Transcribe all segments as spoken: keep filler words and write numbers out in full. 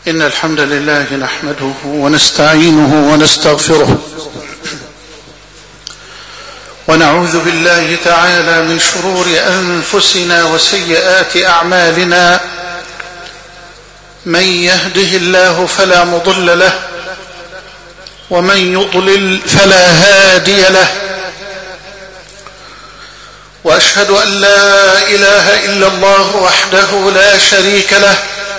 إن الحمد لله نحمده ونستعينه ونستغفره ونعوذ بالله تعالى من شرور أنفسنا وسيئات أعمالنا. من يهده الله فلا مضل له ومن يضلل فلا هادي له، وأشهد أن لا إله إلا الله وحده لا شريك له،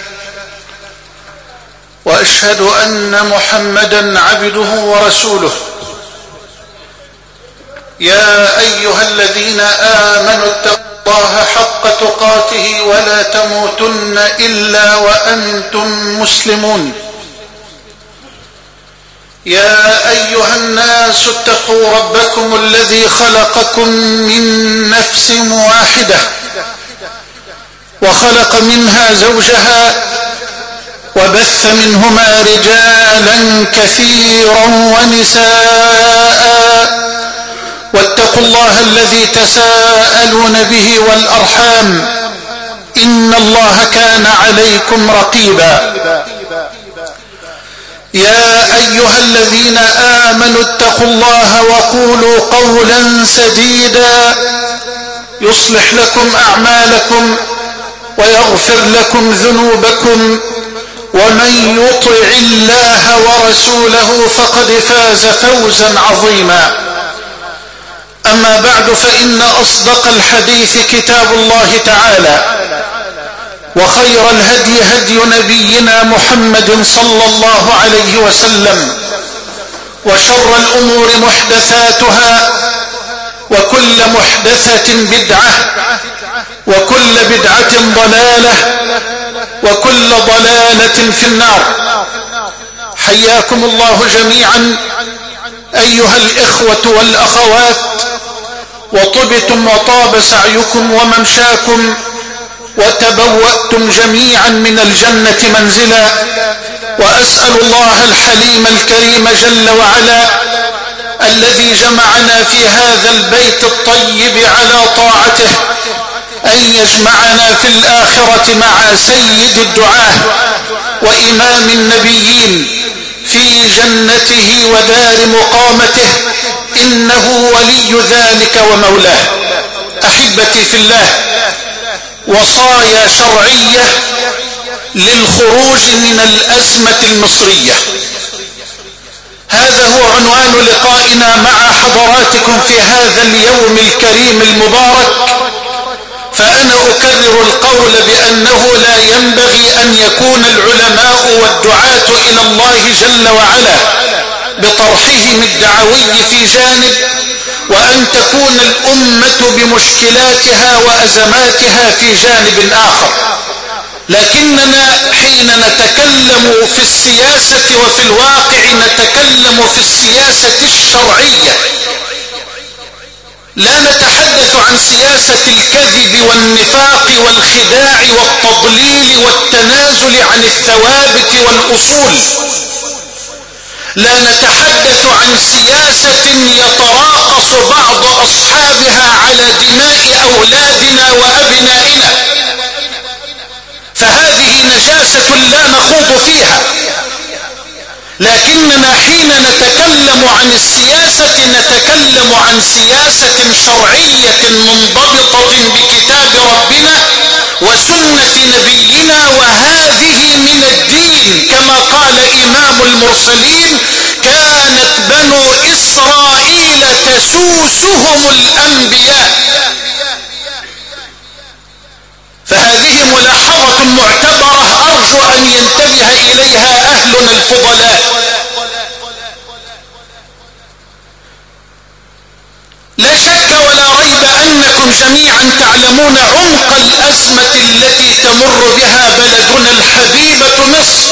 وأشهد أن محمدا عبده ورسوله. يا أيها الذين آمنوا اتقوا الله حق تقاته ولا تموتن إلا وأنتم مسلمون. يا أيها الناس اتقوا ربكم الذي خلقكم من نفس واحدة وخلق منها زوجها وبث منهما رجالا كثيرا ونساء، واتقوا الله الذي تساءلون به والأرحام إن الله كان عليكم رقيبا. يا أيها الذين آمنوا اتقوا الله وقولوا قولا سديدا يصلح لكم أعمالكم ويغفر لكم ذنوبكم، ومن يطع الله ورسوله فقد فاز فوزا عظيما. أما بعد، فإن أصدق الحديث كتاب الله تعالى، وخير الهدي هدي نبينا محمد صلى الله عليه وسلم، وشر الأمور محدثاتها، وكل محدثة بدعة، وكل بدعة ضلالة، وكل ضلالة في النار. حياكم الله جميعا أيها الإخوة والأخوات، وطبتم وطاب سعيكم وممشاكم، وتبوأتم جميعا من الجنة منزلا. وأسأل الله الحليم الكريم جل وعلا الذي جمعنا في هذا البيت الطيب على طاعته أن يجمعنا في الآخرة مع سيد الدعاة وإمام النبيين في جنته ودار مقامته، إنه ولي ذلك ومولاه. أحبتي في الله، وصايا شرعية للخروج من الأزمة المصرية، هذا هو عنوان لقائنا مع حضراتكم في هذا اليوم الكريم المبارك. فأنا أكرر القول بأنه لا ينبغي أن يكون العلماء والدعاة إلى الله جل وعلا بطرحهم الدعوي في جانب، وأن تكون الأمة بمشكلاتها وأزماتها في جانب آخر. لكننا حين نتكلم في السياسة وفي الواقع نتكلم في السياسة الشرعية، لا نتحدث عن سياسة الكذب والنفاق والخداع والتضليل والتنازل عن الثوابت والأصول، لا نتحدث عن سياسة يتراقص بعض أصحابها على دماء أولادنا وأبنائنا، فهذه نجاسة لا نخوض فيها. لكننا حين نتكلم عن السياسة نتكلم عن سياسة شرعية منضبطة بكتاب ربنا وسنة نبينا، وهذه من الدين. كما قال إمام المرسلين: كانت بنو إسرائيل تسوسهم الأنبياء. فهذه ملاحظة معتبرة أرجو أن ينتبه إليها أهلنا الفضلاء. لا شك ولا ريب أنكم جميعا تعلمون عمق الأزمة التي تمر بها بلدنا الحبيبة مصر،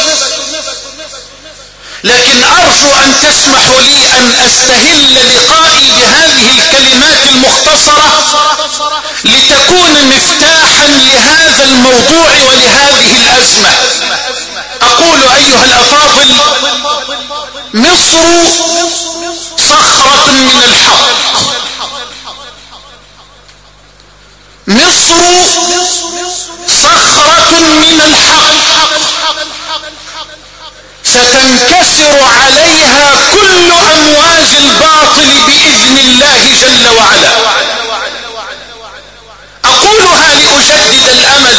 لكن أرجو أن تسمحوا لي أن أستهل لقائي بهذه الكلمات المختصرة لتكون مفتاحا لهذا الموضوع ولهذه الأزمة. أقول أيها الأفاضل: مصر صخرة من الحق، مصر صخرة من الحق، بإذن الله جل وعلا. أقولها لأجدد الأمل،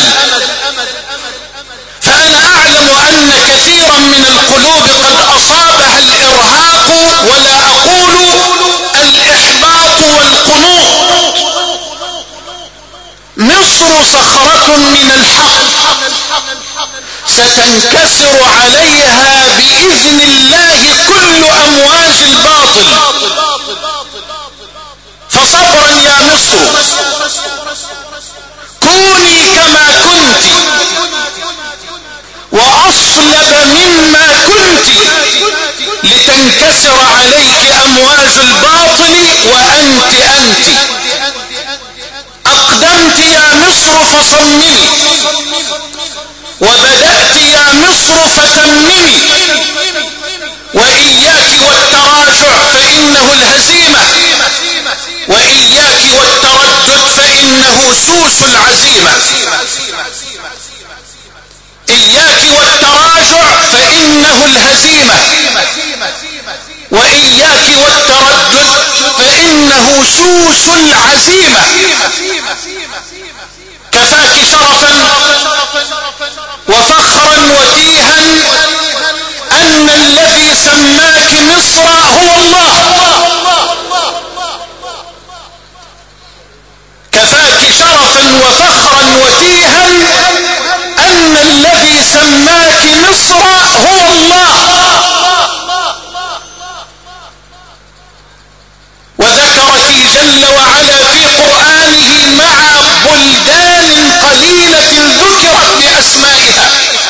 فأنا أعلم أن كثيرا من القلوب قد أصابها الإرهاق، ولا أقول الإحباط والقنوط. مصر صخرة من الحق ستنكسر عليها بإذن الله كل أمواج الباطل. فصبرا يا مصر، كوني كما كنت وأصلب مما كنت، لتنكسر عليك أمواج الباطل وأنت أنت. أقدمت يا مصر فصممي، وبدأت يا مصر فتممي، وإياك والتراجع فإنه الهزيمة، وإياك والتردد فإنه سوس العزيمة. إياك والتراجع فإنه الهزيمة، وإياك والتردد فإنه سوس العزيمة. كفاك شرفا وفخرا وتيها أن الذي سماك مصر هو الله. كفاك شرفا وفخرا وتيها أن الذي سماك مصر هو الله. وذكرك جل وعلا في قرآنه مع بلدان قليلة ذكرت بأسمائها.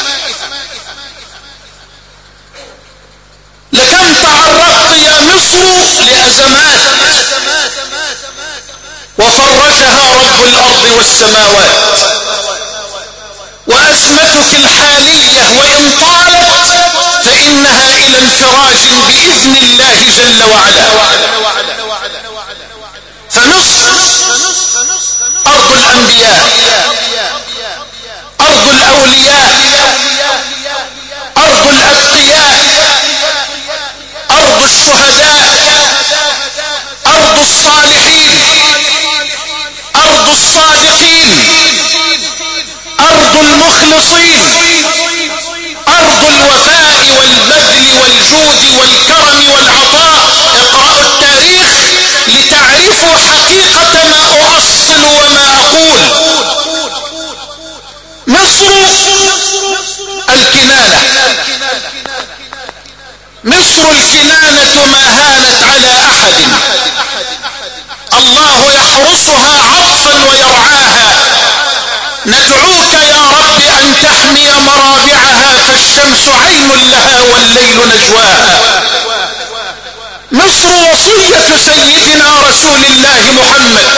لكم تعرضت يا مصر لأزمات وفرجها رب الأرض والسماوات، وأزمتك الحالية وإن طالت فإنها إلى انفراج بإذن الله جل وعلا. فمصر أرض الأنبياء، أرض الأولياء، أرض الأتقياء، أرض الشهداء، أرض الصالحين، أرض الصادقين، أرض المخلصين، أرض الوفاء والبذل والجود والكرم والعطاء. اقرأوا التاريخ لتعرفوا حقيقة ما أؤصل وما أقول. مصر الكنانة، مصر الكنانة ما هانت على أحد. الله يحرسها عطفا ويرعاها. ندعوك يا رب أن تحمي مرابعها، فالشمس عين لها والليل نجواها. مصر وصية سيدنا رسول الله محمد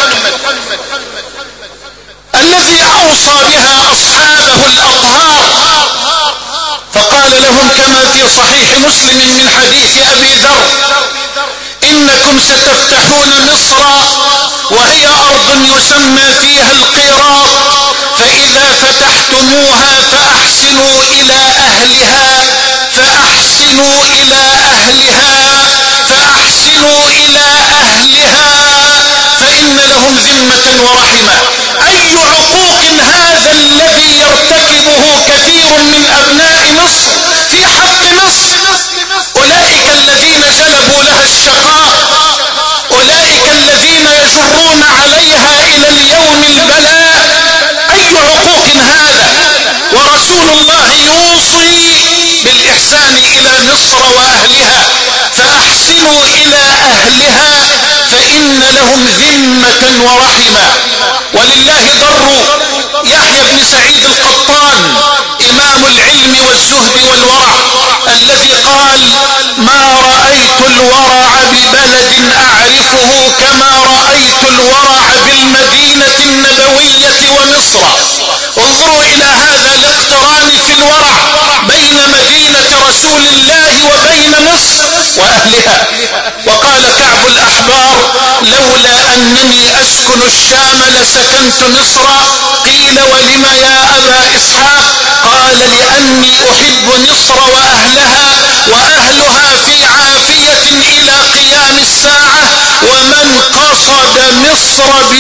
الذي أوصى بها أصحابه الأطهار، فقال لهم كما في صحيح مسلم من حديث أبي ذر: إنكم ستفتحون مصر وهي أرض يسمى فيها القيراط، فإذا فتحتموها فأحسنوا إلى أهلها، فأحسنوا إلى أهلها، فأحسنوا إلى أهلها، فإن لهم ذمة ورحمة. أي عقوق هذا الذي يرتكبه كثير من أبناء مصر في حق مصر؟ أولئك الذين جلبوا لها الشقاء، أولئك الذين يجرون عليها إلى اليوم البلاء. أي عقوق هذا؟ ورسول الله يوصي بالإحسان إلى مصر وأهلها، فأحسنوا إلى أهلها فإن لهم ذمة ورحمة. ولله در يحيى بن سعيد القطان إمام العلم والزهد والورع، الذي قال: ما رأيت الورع ببلد أعرفه كما رأيت الورع بالمدينة النبوية ومصر. انظروا إلى هذا الاقتران في الورع بين مدينة رسول الله وبين مصر وأهلها. وقال كعب الأحبار: لولا أنني أسكن الشام لسكنت مصر. قيل: ولم يا أبا إسحاق؟ قال: لأني أحب مصر وأهلها، وأهلها في عافية إلى قيام الساعة، ومن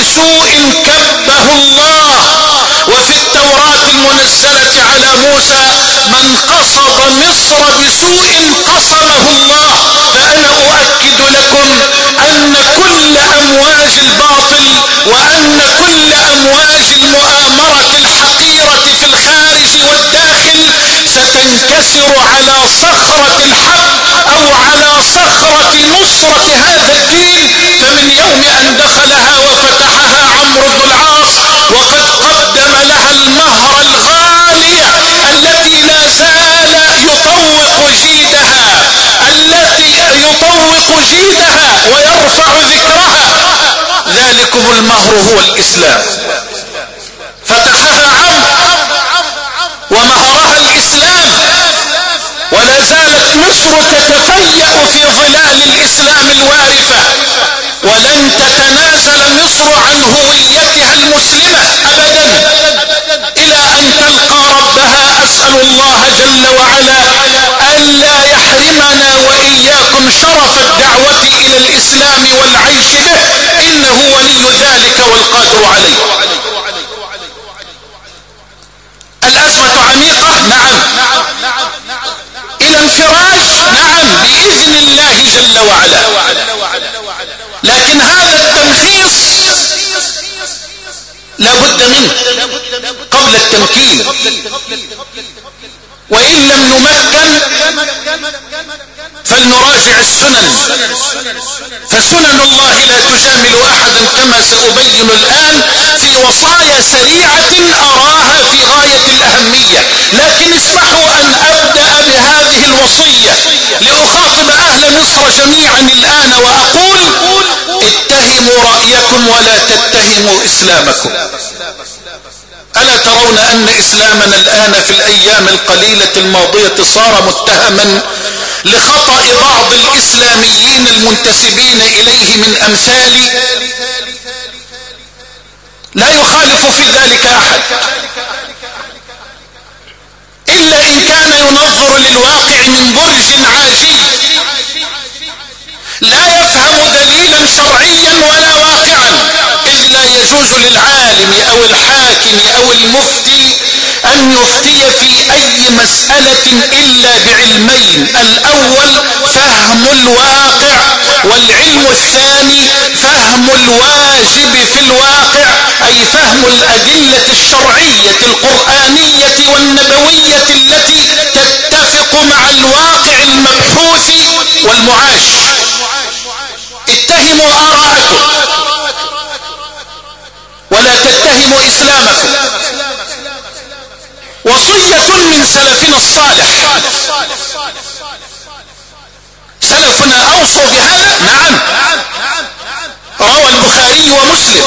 بسوء كبه الله. وفي التوراة المنزلة على موسى من قصد مصر بسوء قصمه الله. فأنا أؤكد لكم أن كل أمواج الباطل وأن كل أمواج المؤامرة الحقيرة في الخارج والداخل ستنكسر على صخرة الحق أو على صخرة نصرة هذا الدين. فمن يوم أن دخلها وفتحها عمرو بن العاص وقد قدم لها المهر الغالية التي لا زال يطوق جيدها التي يطوق جيدها ويرفع ذكرها، ذلكم المهر هو الإسلام. فتحها عمرو ومهرها الإسلام، ولا زالت مصر تتفيأ في ظلال الإسلام الوارفة، ولن تتنازل مصر عن هويتها المسلمة أبدا إلى أن تلقى ربها. أسأل الله جل وعلا ألا يحرمنا وإياكم شرف الدعوة إلى الإسلام والعيش به، إنه ولي ذلك والقادر عليه. الأزمة عميقة، نعم. إلى انفراج، نعم، بإذن الله جل وعلا. لكن هذا التمخيص لا بد منه قبل التمكين، وإن لم نمكن فلنراجع السنن، فسنن الله لا تجامل أحدا كما سأبين الآن في وصايا سريعة أراها في غاية الأهمية. لكن اسمحوا أن أبدأ بهذه الوصية لأخاطب أهل مصر جميعا الآن وأقول: اتهموا رأيكم ولا تتهموا إسلامكم. ألا ترون أن إسلامنا الآن في الأيام القليلة الماضية صار متهما لخطأ بعض الإسلاميين المنتسبين إليه من أمثالي؟ لا يخالف في ذلك أحد، إلا إن كان ينظر للواقع من برج عاجي لا يفهم دليلا شرعيا ولا واقعا. إذ لا يجوز للعالم أو الحاكم أو المفتي أن يفتي في أي مسألة إلا بعلمين: الأول فهم الواقع، والعلم الثاني فهم الواجب في الواقع، أي فهم الأدلة الشرعية القرآنية والنبوية التي تتفق مع الواقع المبحوث والمعاش. اتهموا آراءكم ولا تتهموا إسلامكم. وصية من سلفنا الصالح. سلفنا أوصوا بهذا، نعم. روى البخاري ومسلم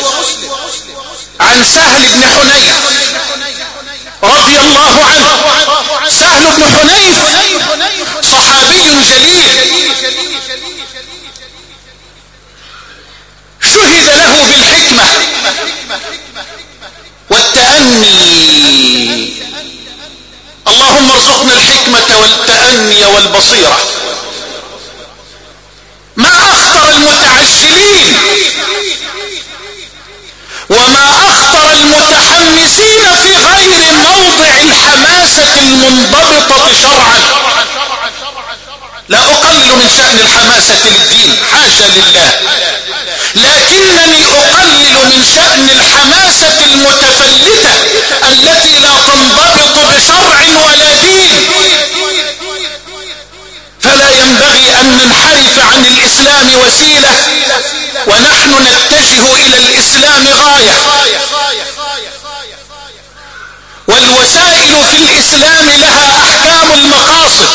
عن سهل بن حنيف رضي الله عنه. سهل بن حنيف صحابي جليل شهد له بالحكمة والتأني. اللهم ارزقنا الحكمة والتأني والبصيرة. ما أخطر المتعجلين وما أخطر المتحمسين في غير موضع الحماسة المنضبطة شرعا. لا أقلل من شأن الحماسة للدين، حاشا لله، لكنني أقلل من شأن الحماسة المتفلتة التي لا تنضبط بشرع ولا دين. فلا ينبغي أن ننحرف عن الإسلام وسيلة ونحن نتجه إلى الإسلام غاية. والوسائل في الإسلام لها أحكام المقاصد.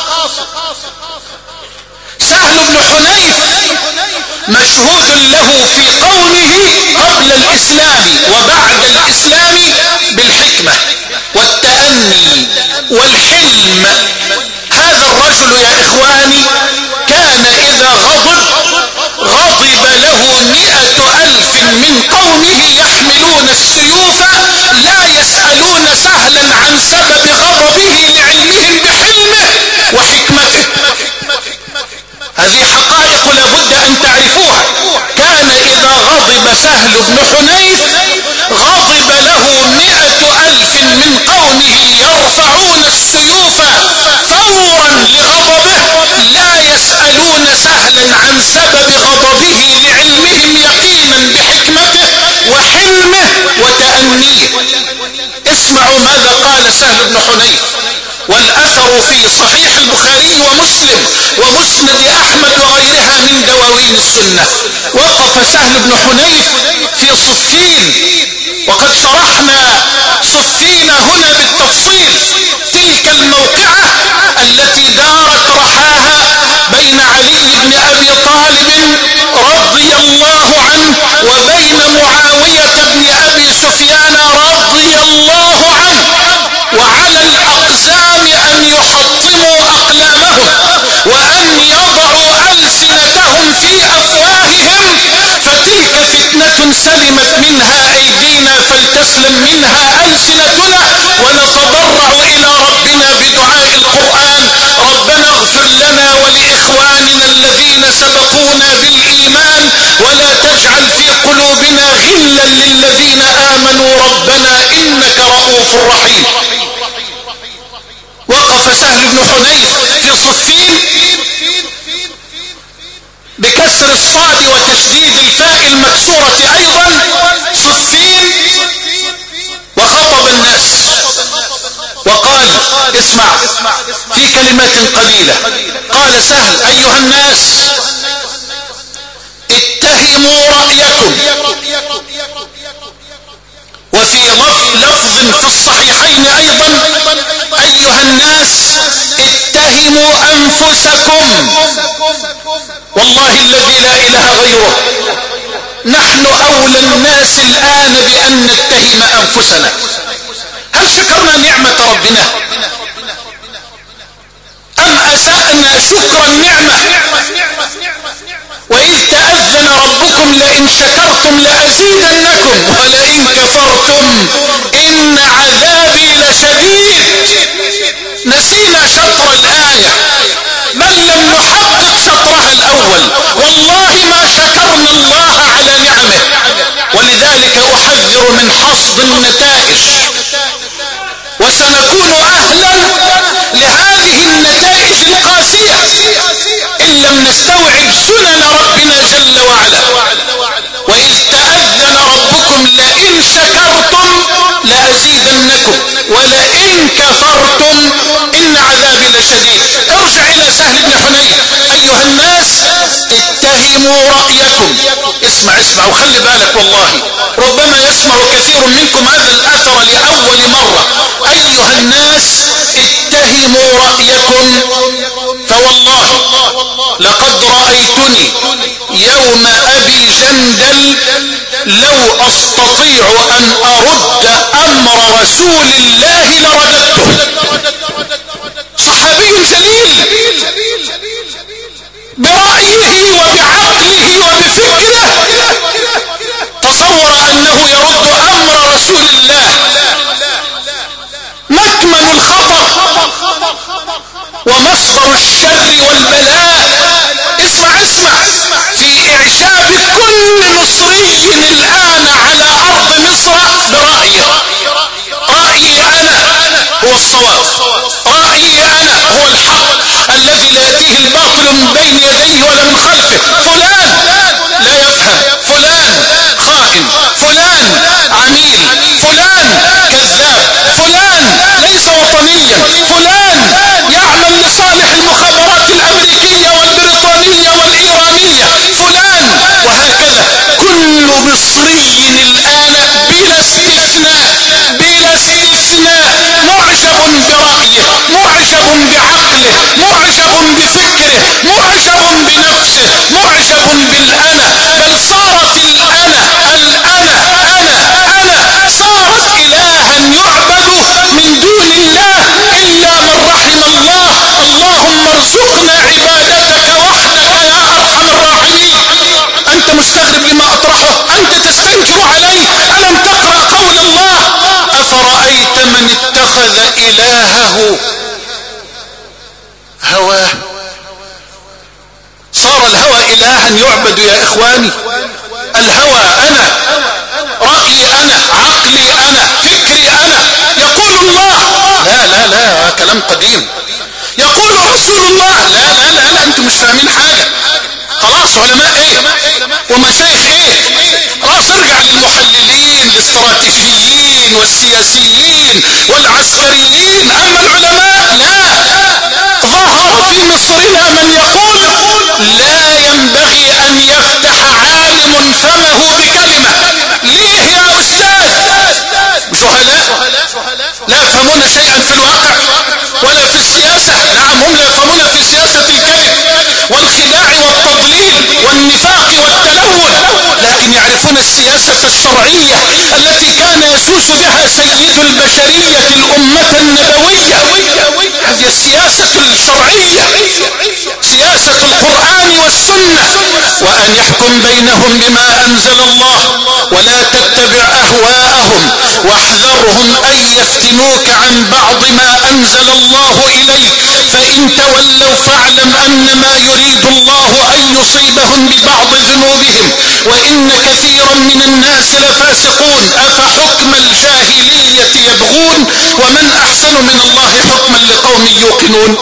سهل بن حنيف مشهود له في قومه قبل الإسلام وبعد الإسلام بالحكمة والتأني والحلم. هذا الرجل يا إخواني كان إذا غضب غضب له مئة ألف من قومه يحملون السيوف لا يسألون سهلا عن سبب غضبه لعلمهم بحلمه وحكمته. هذه حقائق لابد أن تعرفوها. كان إذا غضب سهل بن حنيف غضب له مئة ألف من قومه يرفعون السيوف فورا لغضبه، لا يسألون سهلا عن سبب غضبه لعلمهم يقينا بحكمته وحلمه وتأنيه. اسمعوا ماذا قال سهل بن حنيف، والأثر في صحيح البخاري ومسلم ومسند أحمد وغيرها من دواوين السنة. وقف سهل بن حنيف في صفين، وقد شرحنا صفين هنا بالتفصيل. تلك الموقعة التي دارت رحاها بين علي بن أبي طالب رضي الله عنه وبين معاوية بن أبي سفيان رضي الله عنه، وعلى الأقزام أن يحطموا أقلامهم وأن يضعوا ألسنتهم في أفواههم، فتلك فتنة سلمت منها أيدينا فلتسلم منها ألسنتنا، ونتضرع إلى ربنا بدعاء القرآن: ربنا اغفر لنا ولإخواننا الذين سبقونا بالإيمان ولا تجعل في قلوبنا غلا للذين آمنوا ربنا إنك رؤوف رحيم. وقف سهل بن حنيف في صفين بكسر الصاد وتشديد الفاء المكسورة أيضا، صفين، وخطب الناس وقال: اسمع في كلمات قليلة. قال سهل: أيها الناس اتهموا رأيكم. وفي لفظ في الصحيحين أيضا: أيها الناس اتهموا أنفسكم. والله الذي لا إله غيره نحن أولى الناس الآن بأن نتهم أنفسنا. هل شكرنا نعمة ربنا أم أسأنا شكر النعمة؟ وإذ تأذن ربكم لئن شكرتم لأزيدنكم ولئن كفرتم إن عذابي لشديد. نسينا شطر الآية بل لم نحقق شطرها الأول. والله ما شكرنا الله على نعمه، ولذلك أحذر من حصد النتائج، وسنكون أهلا لهذه النتائج القاسية إن لم نستوعب سنن ربنا جل وعلا. وإذ تأذن ربكم لئن شكرتم لأزيدنكم ولئن كفرتم إن عذابي لشديد. ارجع إلى سهل بن حنيف: أيها الناس اتهموا رأيكم. اسمع اسمع وخلي بالك، والله ربما يسمع كثير منكم هذا الأثر لأول مرة. أيها الناس اتهموا رأيكم، فوالله لقد رأيتني يوم أبي جندل لو أستطيع أن أرد أمر رسول الله لرددته. صحابي جليل برأيه وبعقله وبفكره تصور أنه يرد أمر رسول الله. مكمن الخطر ومصدر الشر والبلاء. اسمع اسمع في إعشاب كل مصري الآن على أرض مصر برأيه. رأيي أنا هو الصواب، رأيي أنا هو الحق الذي لا يأتيه الباطل من بين يديه ولا من خلفه. فلان لا يفهم، فلان خائن، فلان عميل، فلان كذاب، فلان ليس وطنيا، فلان يعمل لصالح المخابرات الأمريكية والبريطانية والإيرانية، فلان، وهكذا. كل مصري الآن بلا استثناء بلا استثناء معجب برأيه، معجب بعقله، معجب بفكره، معجب بنفسه، معجب بالأنا. بل صارت الأنا الأنا أنا أنا صارت إلها يعبد من دون الله إلا من رحم الله. اللهم ارزقنا عبادتك وحدك يا أرحم الراحمين. أنت مستغرب لما أطرحه، أنت تستنكر عليه. ألم تقرأ قول الله: أفرأيت من اتخذ إلهه هواه. صار الهوى إلها يعبد يا إخواني. الهوى أنا كلام قديم. يقول رسول الله لا لا لا لا انتم مش فاهمين حاجة. خلاص علماء ايه ومشايخ ايه؟ خلاص ارجع للمحللين الاستراتيجيين والسياسيين والعسكريين. اما العلماء لا. ظهر في مصرنا من يقول لا ينبغي ان يفتح عالم فمه بكلمة. ليه يا استاذ؟ جهلاء لا يفهمون شيئا في الواقع ولا في السياسة. نعم هم لا يفهمون في سياسة الكذب والخداع والتضليل والنفاق والتلون، لكن يعرفون السياسة الشرعية التي كان يسوس بها سيد البشرية الأمة النبوية. هذه السياسة الشرعية، سياسة القرآن والسنة. وأن يحكم بينهم بما أنزل الله ولا تتبع أهواءهم واحذرهم أن يفتنوك عن بعض ما أنزل الله إليك، فإن تولوا فاعلم أنما يريد الله أن يصيبهم ببعض ذنوبهم وإن كثيرا من الناس لفاسقون. أفحكم الجاهلية يبغون ومن أحسن من الله حكما لقوم يوقنون.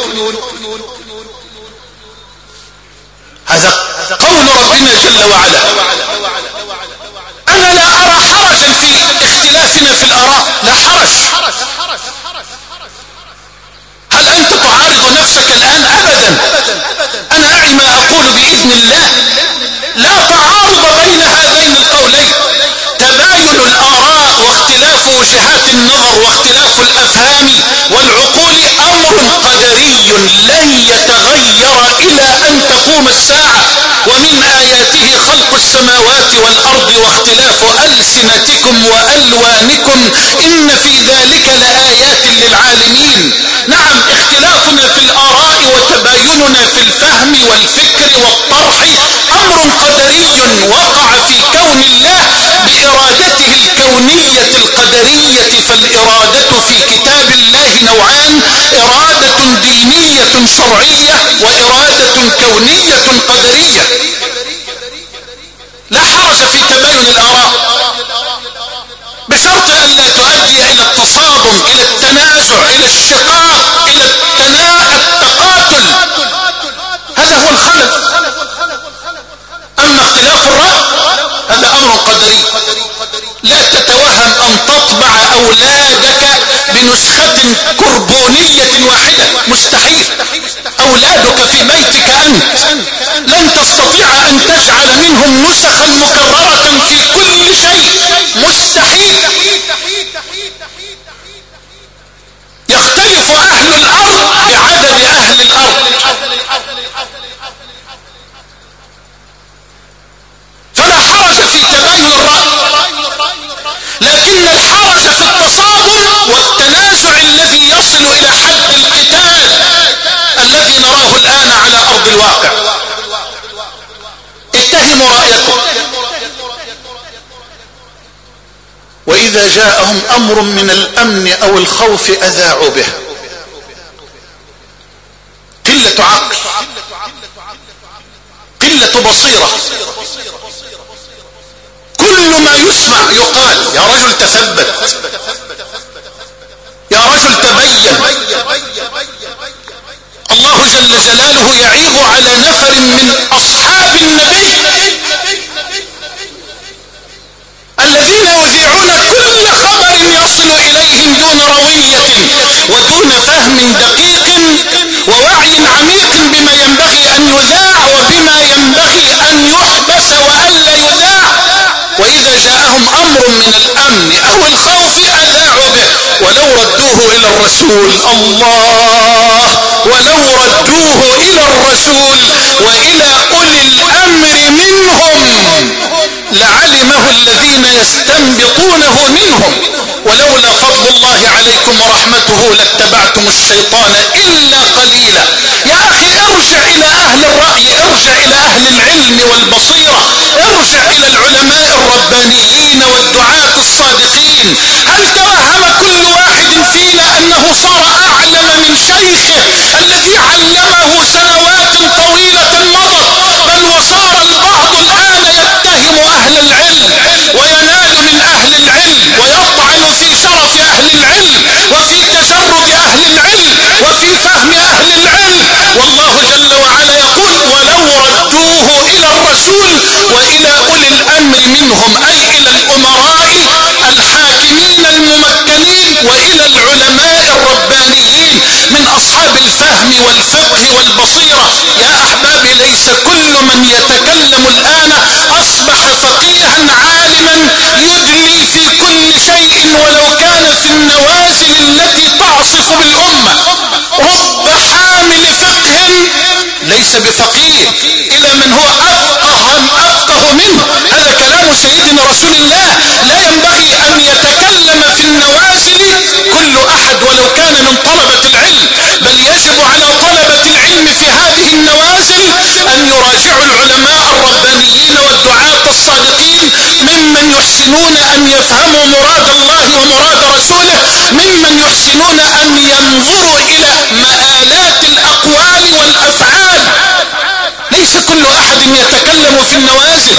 هذا قول ربنا جل وعلا. أنا لا أرى حرجا في اختلافنا في الآراء، لا حرج. هل أنت تعارض نفسك الآن؟ أبدا. أنا أعي ما أقول بإذن الله. لا تعارض بين هذين القولين. تباين الآراء واختلاف وجهات النظر واختلاف الأفهام والعقول أمر قدري لن يتغير إلى أن تقوم الساعة. ومن آياته خلق السماوات والأرض واختلاف ألسنتكم وألوانكم إن في ذلك لآيات للعالمين. نعم اختلافنا في الآراء وتبايننا في الفهم والفكر والطرح أمر قدري وقع في كون الله بإرادته الكونية القدرية. فالإرادة في كتاب الله نوعان: إرادة دينية شرعية وإرادة كونية قدرية. لا حرج في تباين الآراء بشرط أن لا تؤدي إلى التصادم، إلى التنازع، إلى الشقاق، إلى التقاتل. هذا هو الخلل. أما اختلاف الرأي هذا أمر قدري. لا تتوهم أن تطبع أولادك بنسخة كربونية واحدة، مستحيل. أولادك في بيتك أنت لن تستطيع أن تجعل منهم نسخا مكررة في كل شيء، مستحيل. يختلف أهل الأرض بعدد أهل الأرض. فلا حرج في تباين الرأي، لكن الحرج في التصادم والتنازع الذي يصل إلى حد القتال الذي نراه الآن على أرض الواقع. اتهموا رأيكم، وإذا جاءهم أمر من الأمن أو الخوف أذاعوا به. قلة عقل، قلة بصيرة. كل ما يسمع يقال: يا رجل تثبت، يا رجل تبين. الله جل جلاله يعيب على نفر من أصحاب النبي الذين يذيعون كل خبر يصل إليهم دون روية ودون فهم دقيق ووعي عميق بما ينبغي أن يذاع وبما ينبغي أن يحبس وألا يذاع. وإذا جاءهم أمر من الأمن أو الخوف أذاعوا به. ولو ردوه إلى الرسول، الله، ولو ردوه إلى الرسول وإلى أولي الأمر منهم لعلمه الذين يستنبطونه منهم. ولولا فضل الله عليكم ورحمته لاتبعتم الشيطان إلا قليلا. يا أخي ارجع إلى أهل الرأي، ارجع إلى أهل العلم والبصيرة، ارجع إلى العلماء الربانيين والدعاة الصادقين. هل توهم كل واحد فينا أنه صار أعلم من شيخه الذي علمه سنوات طويلة مضت؟ بل وصار البعض الآن يتهم أهل العلم وينال من أهل العلم ويطعن في شرف أهل العلم وفي تجرد أهل العلم الفهم والفقه والبصيرة. يا أحبابي ليس كل من يتكلم الآن أصبح فقيها عالما يدلي في كل شيء ولو كان في النوازل التي تعصف بالأمة. رب حامل فقه ليس بفقيه إلى من هو أفقه, أفقه منه. هذا كلام سيدنا رسول الله. لا ينبغي أن يتكلم في النوازل كل أحد ولو كان من طلبة العلم، بل يجب على طلبة العلم في هذه النوازل أن يراجعوا العلماء الربانيين والدعاة الصادقين ممن يحسنون أن يفهموا مراد الله ومراد رسوله، ممن يحسنون أن ينظروا إلى مآلات الأقوال والأفعال. ليس كل أحد يتكلم في النوازل،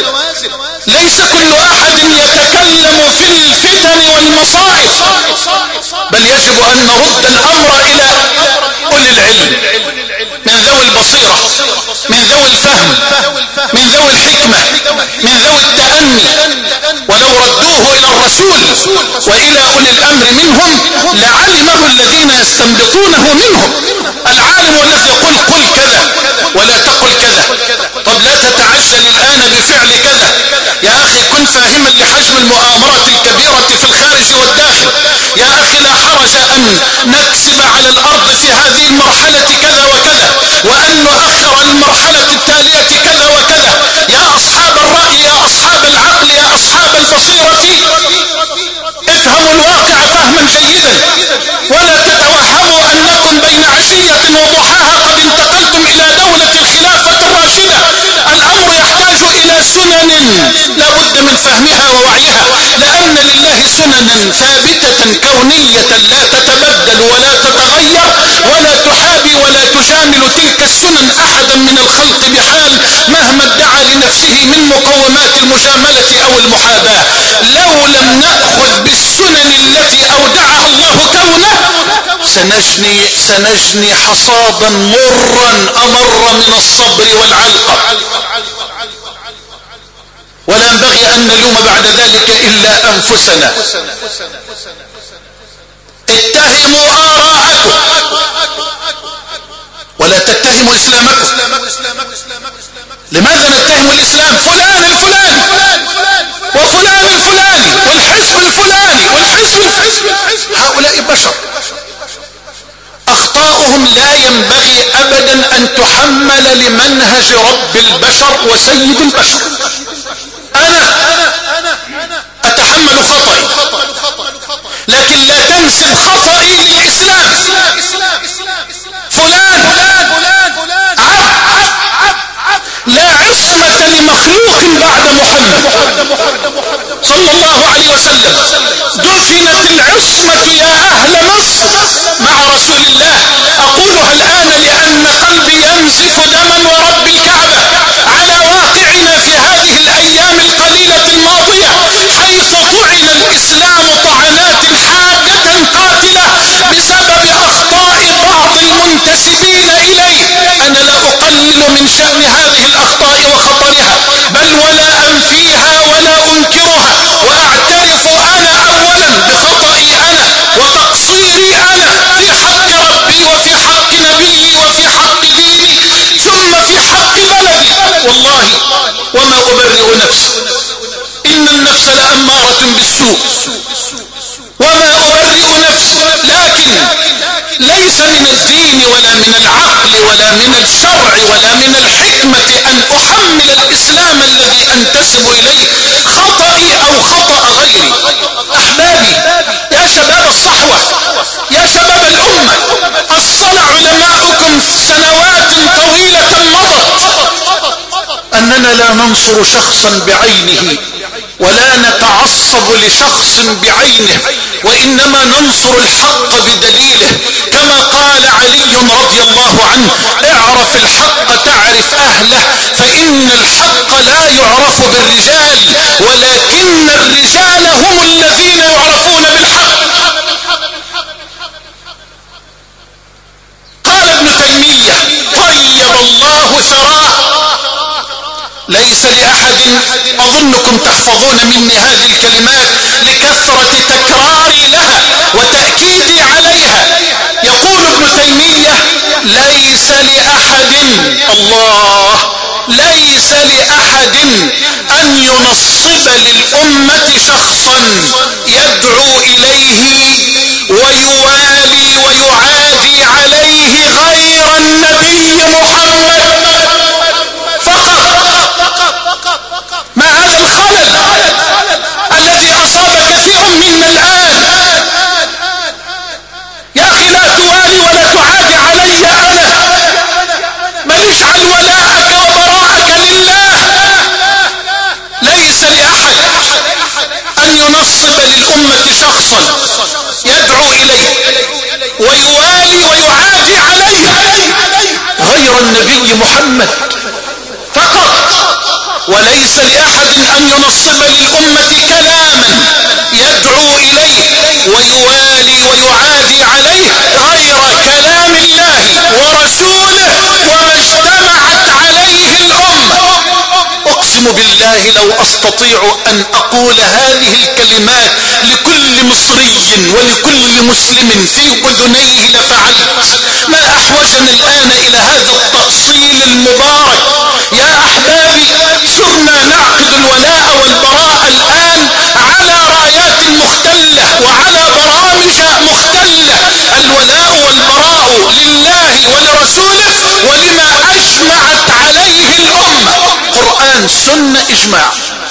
ليس كل أحد يتكلم في الفتن والمصائب، بل يجب أن نرد الأمر إلى أولي العلم من ذوي البصيرة، من ذوي الفهم، من ذوي الحكمة، من ذوي التأني. ولو ردوه إلى الرسول وإلى أولي الأمر منهم لعلمه الذين يستنبطونه منهم. العالم الذي يقول قل كذا ولا تقل كذا، طب لا تتعجل الآن بفعل كذا يا أخي، كن فاهما لحجم المؤامرة الكبيرة في الخارج والداخل. يا أخي لا حرج أن نكسب على الأرض في هذه المرحلة كذا وكذا، وأن نؤخر المرحلة التالية كذا وكذا. يا أصحاب الرأي، يا أصحاب العقل، يا أصحاب البصيرة، افهموا الواقع فهما جيدا، ولا تتوهموا أنكم بين عشية وضحاها قد انتقلتم إلى دولة الخلافة الراشدة. الأمر يحتاج إلى سنن لا بد من فهمها ووعيها، لأن لله سننا ثابتة كونية لا تتبدل ولا تتغير ولا تحابي ولا تجامل تلك السنن أحدا من الخلق بحال مهما ادعى لنفسه من مقومات المجاملة أو المحاباة. لو لم نأخذ بالسنن التي أودعها الله كونه سنجني, سنجني حصادا مرا أمر من الصبر والعلقة، ولا ينبغي أن نلوم بعد ذلك إلا أنفسنا. اتهموا آراءكم ولا تتهموا إسلامكم. لماذا نتهم الإسلام؟ فلان الفلاني وفلان الفلاني والحزب الفلاني والحزب الفلاني. هؤلاء بشر، أخطاؤهم لا ينبغي أبدا أن تحمل لمنهج رب البشر وسيد البشر. أنا أتحمل خطئي، لكن لا تنسب خطئي للإسلام. فلان عبد، لا عصمة لمخلوق بعد محمد صلى الله عليه وسلم. دفنت العصمة يا أهل مصر مع رسول الله. أقولها الآن لأن قلبي ينزف دما ورب الكعبة على واقعنا في هذه الأيام القليلة الماضية، حيث طعن الإسلام طعنات حادة قاتلة بسبب أخطاء بعض المنتسبين إليه. أنا لا أقلل من شأن هذه الأخطاء وخطرها، بل ولا أنفيها ولا أنكرها، وأعترف أنا أولا بخطئي أنا وتقصيري أنا في حق ربي وفي حق نبيي وفي حق ديني ثم في حق بلدي. والله وما أبرئ نفسي، إن النفس لأمارة بالسوء وما أبرئ نفسي، لكن ليس من الدين ولا من العقل ولا من الشرع ولا من الحكمة أن أحمل الإسلام الذي أنتسب إليه خطئي أو خطأ غيري. أحبابي، يا شباب الصحوة، يا شباب الأمة، أصل علماؤكم سنوات طويلة مضت أننا لا ننصر شخصا بعينه ولا نتعصب لشخص بعينه، وإنما ننصر الحق بدليله. كما قال علي رضي الله عنه: اعرف الحق تعرف أهله، فإن الحق لا يعرف بالرجال ولكن الرجال هم الذين يعرفون بالحق. قال ابن تيمية طيب الله ثراه: ليس لأحد، أظنكم تحفظون مني هذه الكلمات لكثرة تكراري لها وتأكيدي عليها. يقول ابن تيمية: الله ليس لأحد أن ينصب للأمة شخصا يدعو إليه ويوالي ويعادي عليه غير النبي محمد فقط. ما هذا الخلل الذي أصاب كثير منا الآن؟ يا أخي لا توالي ولا تعادي علي أنا، بل اجعل ولاءك وبراءك لله. ليس لأحد أن ينصب للأمة شخصا يدعو إليه ويوالي ويعادي عليه غير النبي محمد فقط. وليس لأحد أن ينصب للأمة كلاما يدعو إليه ويوالي ويعادي عليه غير كلام الله ورسوله وما اجتمعت عليه الأمة. أقسم بالله لو أستطيع أن أقول هذه الكلمات لكل مصري ولكل مسلم في أذنيه لفعلت. ما أحوجنا الآن إلى هذا التأصيل المبارك؟ يا أحبابي صرنا نعقد الولاء والبراء الآن على رايات مختلة وعلى برامج مختلة. الولاء والبراء لله ولرسوله ولما أجمعت عليه الأمة. قرآن سنة إجماع،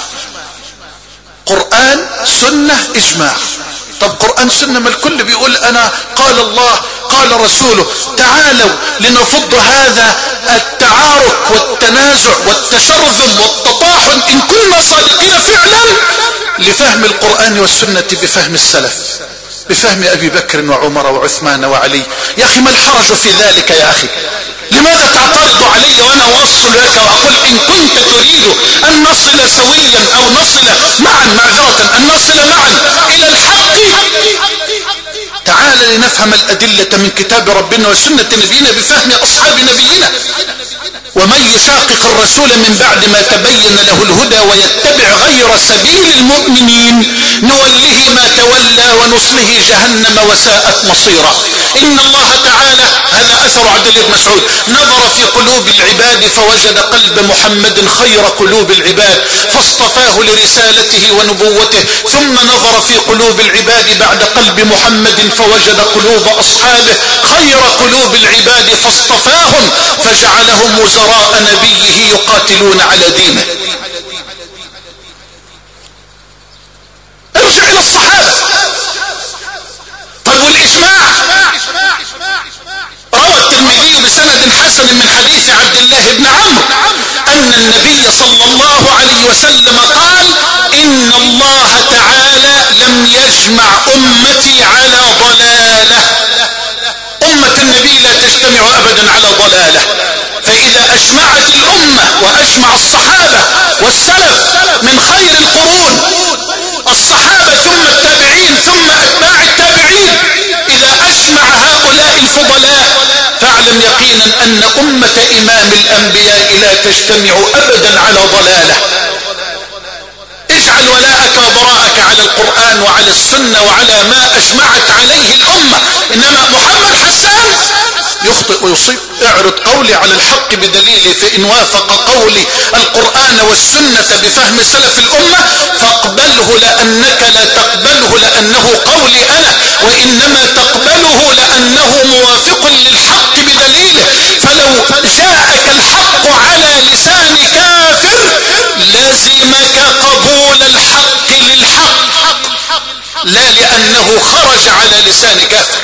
قرآن سنة إجماع. طب قرآن سنة ما الكل بيقول أنا قال الله قال رسوله. تعالوا لنفض هذا التعارك والتنازع والتشرذم والتطاحن إن كنا صادقين فعلا لفهم القرآن والسنة بفهم السلف، بفهم أبي بكر وعمر وعثمان وعلي. يا أخي ما الحرج في ذلك يا أخي؟ لماذا تعترض علي وأنا أوصل لك وأقول إن كنت تريد أن نصل سويا أو نصل معا معذرة أن نصل معا إلى الحق تعال لنفهم الأدلة من كتاب ربنا وسنة نبينا بفهم أصحاب نبينا. ومن يشاقق الرسول من بعد ما تبين له الهدى ويتبع غير سبيل المؤمنين نوله ما تولى ونصله جهنم وساءت مصيرا. إن الله تعالى، هذا أثر عبد الله بن مسعود، نظر في قلوب العباد فوجد قلب محمد خير قلوب العباد فاصطفاه لرسالته ونبوته، ثم نظر في قلوب العباد بعد قلب محمد فوجد قلوب أصحابه خير قلوب العباد فاصطفاهم فجعلهم وزراء نبيه يقاتلون على دينه. ارجع إلى الصحابة. طيب والإجماع؟ روى الترمذي بسند حسن من حديث عبد الله بن عمرو أن النبي صلى الله عليه وسلم قال إن الله تعالى لم يجمع أمتي على ضلالة. أمة النبي لا تجتمع أبدا على ضلالة. فإذا أجمعت الأمة وأجمع الصحابة والسلف من خير القرون الصحابة ثم التابعين ثم أتباع التابعين، إذا أجمع هؤلاء الفضلاء فاعلم يقينا أن أمة إمام الأنبياء لا تجتمع أبدا على ضلالة. اجعل ولاءك وبراءك على القرآن وعلى السنة وعلى ما أجمعت عليه الأمة. إنما محمد حسان يخطئ ويصيب. اعرض قولي على الحق بدليلي، فإن وافق قولي القرآن والسنة بفهم سلف الأمة فاقبله لأنك لا تقبله لأنه قولي أنا، وإنما تقبله لأنه موافق للحق بدليله. فلو جاءك الحق على لسان كافر لازمك قبول الحق للحق لا لأنه خرج على لسان كافر.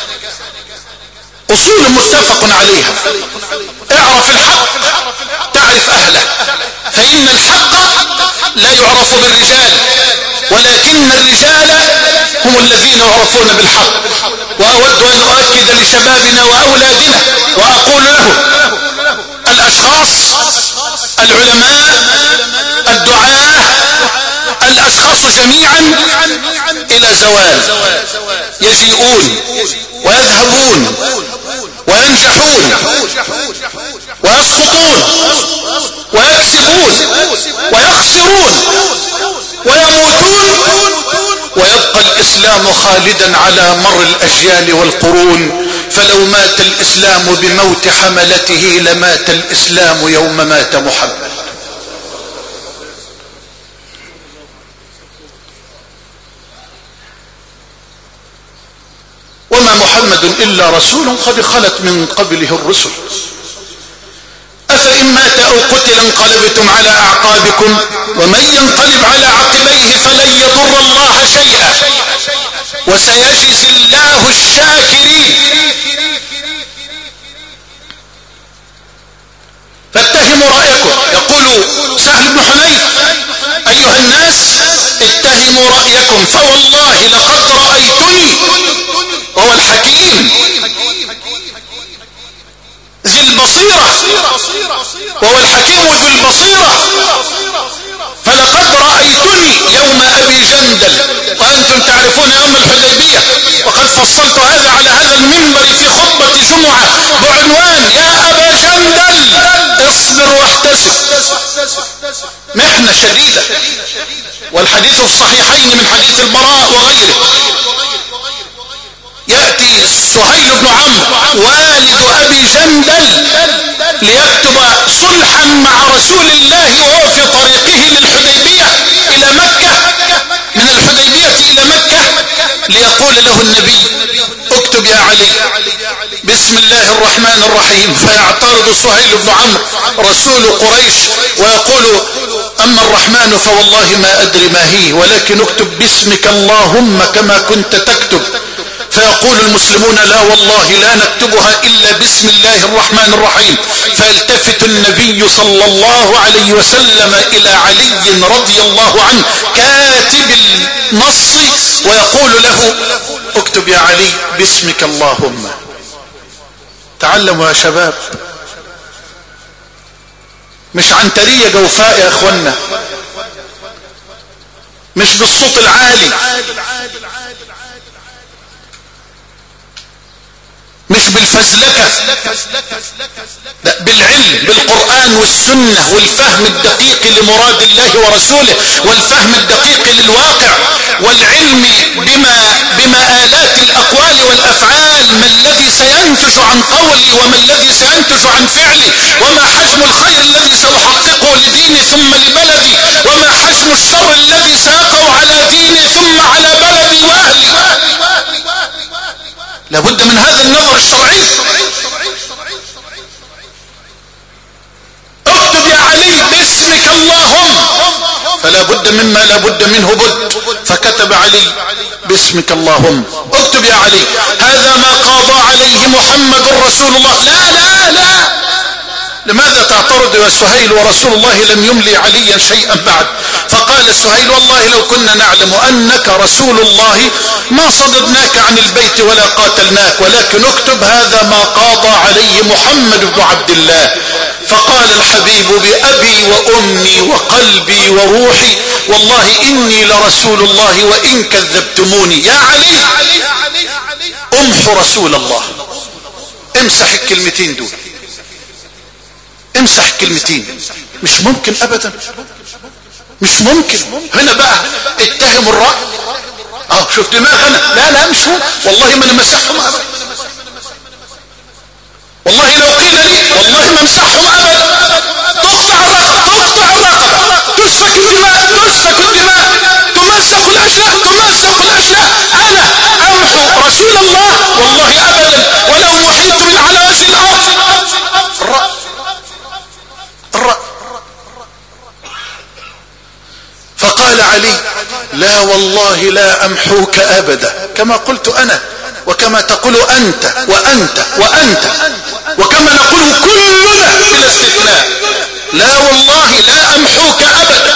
أصول متفق عليها. اعرف الحق تعرف أهله، فإن الحق لا يعرف بالرجال ولكن الرجال هم الذين يعرفون بالحق. وأود أن أؤكد لشبابنا وأولادنا وأقول له الأشخاص العلماء الدعاة الأشخاص جميعا إلى زوال، يجيئون ويذهبون وينجحون ويسقطون ويكسبون ويخسرون ويموتون، ويبقى الإسلام خالدا على مر الأجيال والقرون. فلو مات الإسلام بموت حملته لمات الإسلام يوم مات محمد. وما محمد إلا رسول قد خلت من قبله الرسل أفإن مات أو قتل انقلبتم على أعقابكم ومن ينقلب على عقبيه فلن يضر الله شيئا وسيجزي الله الشاكرين. فاتهموا رأيكم. يقول سهل بن حنيف أيها الناس اتهموا رأيكم فوالله لقد رأيتني، وهو الحكيم ذي البصيرة، وهو الحكيم ذو البصيرة، فلقد رأيتني يوم أبي جندل وأنتم تعرفون يوم الحديبية، وقد فصلت هذا على هذا المنبر في خطبة جمعة بعنوان يا أبا جندل اصبر واحتسب. محنة شديدة، والحديث في الصحيحين من حديث البراء وغيره. يأتي سهيل بن عمرو والد أبي جندل ليكتب صلحا مع رسول الله وهو في طريقه للحديبية إلى مكة، من الحديبية إلى مكة، ليقول له النبي اكتب يا علي بسم الله الرحمن الرحيم. فيعترض سهيل بن عمرو رسول قريش ويقول أما الرحمن فوالله ما أدري ما هي، ولكن اكتب باسمك اللهم كما كنت تكتب. فيقول المسلمون لا والله لا نكتبها إلا بسم الله الرحمن الرحيم. فيلتفت النبي صلى الله عليه وسلم إلى علي رضي الله عنه كاتب النص ويقول له اكتب يا علي باسمك اللهم. تعلموا يا شباب، مش عنترية جوفاء يا اخوانا، مش بالصوت العالي، مش بالفزلكة، لا، بالعلم بالقرآن والسنة والفهم الدقيق لمراد الله ورسوله والفهم الدقيق للواقع والعلم بما بمآلات الأقوال والأفعال، ما الذي سينتج عن قولي وما الذي سينتج عن فعلي، وما حجم الخير الذي سأحققه لديني ثم لبلدي، وما حجم الشر الذي سيقع على ديني ثم على بلدي وأهلي. لابد من هذا النظر الشرعي. اكتب يا علي باسمك اللهم، فلا بد مما لا بد منه بد. فكتب علي باسمك اللهم. اكتب يا علي هذا ما قاضى عليه محمد رسول الله. لا لا لا، لماذا تعترض يا سهيل ورسول الله لم يملي عليا شيئا بعد؟ فقال سهيل والله لو كنا نعلم أنك رسول الله ما صددناك عن البيت ولا قاتلناك، ولكن اكتب هذا ما قاضى عليه محمد بن عبد الله. فقال الحبيب بأبي وأمي وقلبي وروحي والله إني لرسول الله وإن كذبتموني. يا علي امحو رسول الله، امسح الكلمتين دول، امسح كلمتين. مش ممكن ابدا، مش ممكن. هنا بقى اتهم الرأي. اه شوف دماغنا، لا لا مش هو، والله ما انا مسحهم ابدا، والله لو قيل لي والله ما امسحهم ابدا. تقطع الرقبه، تقطع الرقبه، تسفك الدماء، تسفك الدماء، تمزق الاشلاء، تمزق الاشلاء. انا امحو رسول الله والله ابدا، ولو محيط من على وجه الارض. الرأي الرأي. فقال علي لا والله لا أمحوك أبدا، كما قلت أنا وكما تقول أنت وأنت وأنت وكما نقول كلنا بلا استثناء، لا والله لا أمحوك أبدا.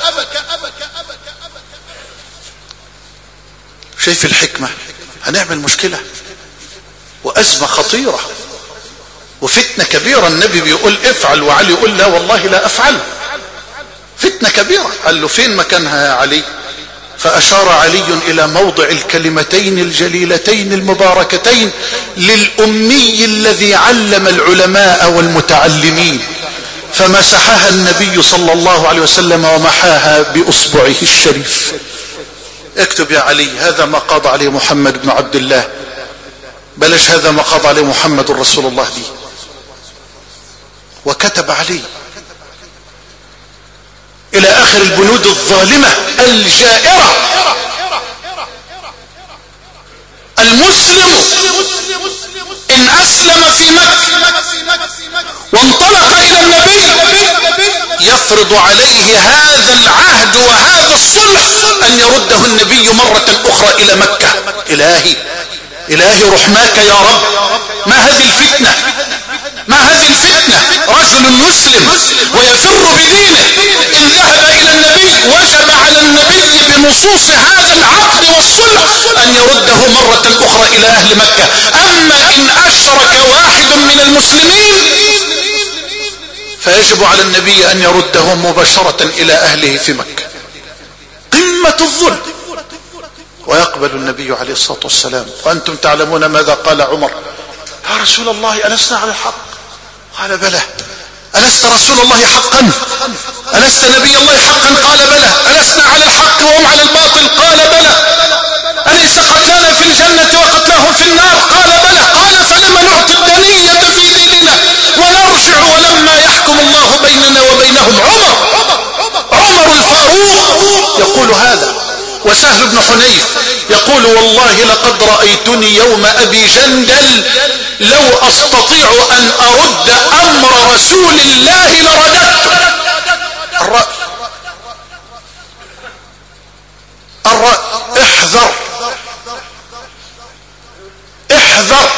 شايف الحكمة؟ هنعمل مشكلة وأزمة خطيرة وفتنة كبيرة. النبي بيقول افعل وعلي يقول لا والله لا افعل. فتنة كبيرة. قال له فين مكانها يا علي؟ فاشار علي الى موضع الكلمتين الجليلتين المباركتين للأمي الذي علم العلماء والمتعلمين، فمسحها النبي صلى الله عليه وسلم ومحاها بأصبعه الشريف. اكتب يا علي هذا ما قضى عليه محمد بن عبد الله بلاش هذا ما قضى عليه محمد رسول الله دي وكتب عليه الى اخر البنود الظالمة الجائرة. المسلم ان اسلم في مكة وانطلق الى النبي يفرض عليه هذا العهد وهذا الصلح ان يرده النبي مرة اخرى الى مكة. الهي الهي رحماك يا رب، ما هذه الفتنة، ما هذه الفتنة؟ رجل مسلم ويفر بدينه ان ذهب الى النبي وجب على النبي بنصوص هذا العقد والصلح ان يرده مرة اخرى الى اهل مكة. اما ان اشرك واحد من المسلمين فيجب على النبي ان يرده مباشرة الى اهله في مكة. قمة الظلم. ويقبل النبي عليه الصلاة والسلام. وانتم تعلمون ماذا قال عمر: يا رسول الله ألسنا على الحق؟ قال بلى. ألست رسول الله حقا؟ ألست نبي الله حقا؟ قال بلى. ألسنا على الحق وهم على الباطل؟ قال بلى. أليس قتلانا في الجنة وقتلاهم في النار؟ قال بلى. قال فلما نعطي الدنية في ديننا ونرجع ولما يحكم الله بيننا وبينهم؟ عمر عمر الفاروق يقول هذا. وسهل بن حنيف يقول: والله لقد رأيتني يوم أبي جندل لو أستطيع أن أرد أمر رسول الله لرددته. الرأي الرأي احذر احذر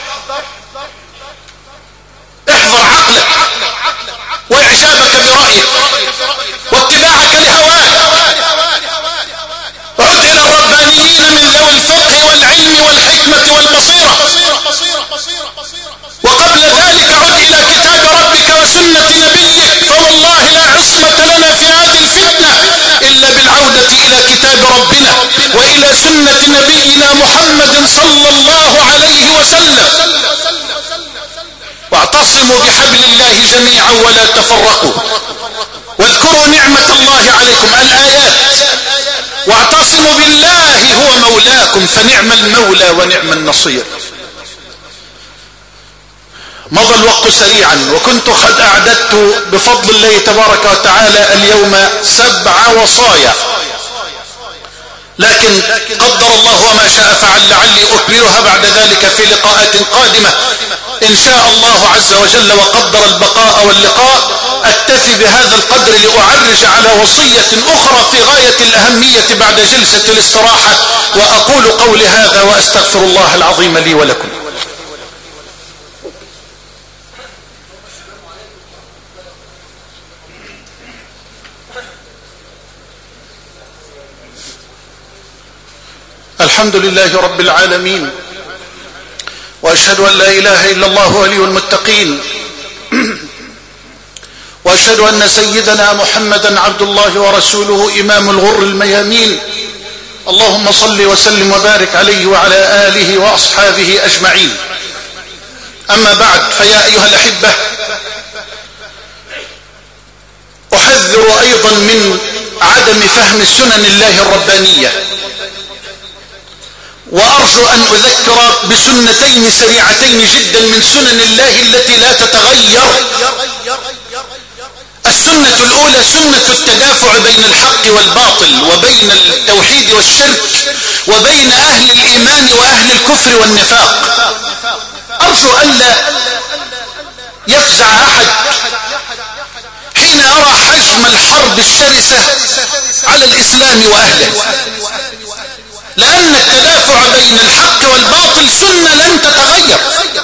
احذر عقلك وإعجابك برأيك واتباعك لهواك. عد إلى الربانيين من ذوي الفقه والعلم والحكمة والبصيرة. وقبل ذلك عد إلى كتاب ربك وسنة نبيك، فوالله لا عصمة لنا في هذه الفتنة إلا بالعودة إلى كتاب ربنا وإلى سنة نبينا محمد صلى الله عليه وسلم. واعتصموا بحبل الله جميعا ولا تفرقوا، واذكروا نعمة الله عليكم. الآيات: واعتصموا بالله هو مولاكم فنعم المولى ونعم النصير. مضى الوقت سريعا، وكنت قد أعددت بفضل الله تبارك وتعالى اليوم سبع وصايا، لكن قدر الله وما شاء فعل، لعلي أكملها بعد ذلك في لقاءات قادمة إن شاء الله عز وجل، وقدر البقاء واللقاء. أكتفي بهذا القدر لأعرج على وصية أخرى في غاية الأهمية بعد جلسة الاستراحة، وأقول قولي هذا وأستغفر الله العظيم لي ولكم. الحمد لله رب العالمين، وأشهد أن لا إله إلا الله ولي المتقين، وأشهد أن سيدنا محمدا عبد الله ورسوله إمام الغر الميامين. اللهم صل وسلم وبارك عليه وعلى آله وأصحابه أجمعين. أما بعد، فيا أيها الأحبة، أحذر أيضا من عدم فهم سنن الله الربانية، وأرجو أن أذكر بسنتين سريعتين جدا من سنن الله التي لا تتغير. السنة الأولى سنة التدافع بين الحق والباطل، وبين التوحيد والشرك، وبين أهل الإيمان وأهل الكفر والنفاق. أرجو ألا يفزع أحد حين يرى حجم الحرب الشرسة على الإسلام وأهله، لأن التدافع بين الحق والباطل سنة لن تتغير.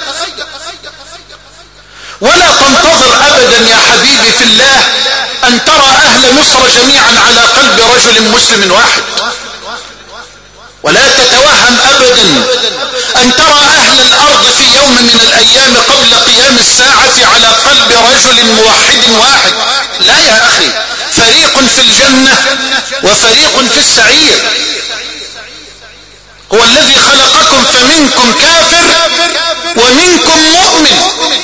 ولا تنتظر أبدا يا حبيبي في الله أن ترى أهل مصر جميعا على قلب رجل مسلم واحد، ولا تتوهم أبدا أن ترى أهل الأرض في يوم من الأيام قبل قيام الساعة على قلب رجل موحد واحد. لا يا أخي، فريق في الجنة وفريق في السعير. هو الذي خلقكم فمنكم كافر ومنكم مؤمن.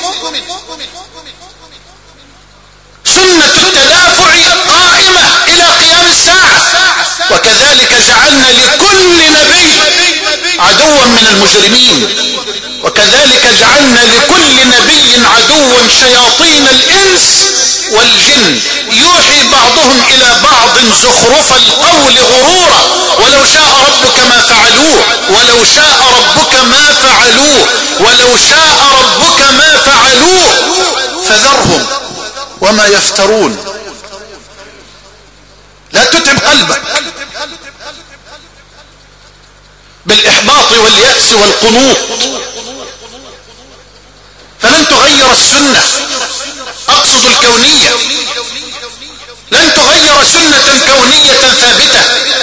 سنة التدافع قائمة إلى قيام الساعة، وكذلك جعلنا لكل نبي عدوا من المجرمين. وكذلك جعلنا لكل نبي عدوا شياطين الإنس والجن يوحي بعضهم إلى بعض زخرف القول غرورا ولو شاء ربك ما فعلوه ولو شاء ربك ما فعلوه ولو شاء ربك ما فعلوه فذرهم وما يفترون. لا تتعب قلبك بالإحباط واليأس والقنوط، فلن تغير السنة، أقصد الكونية، لن تغير سنة كونية ثابتة.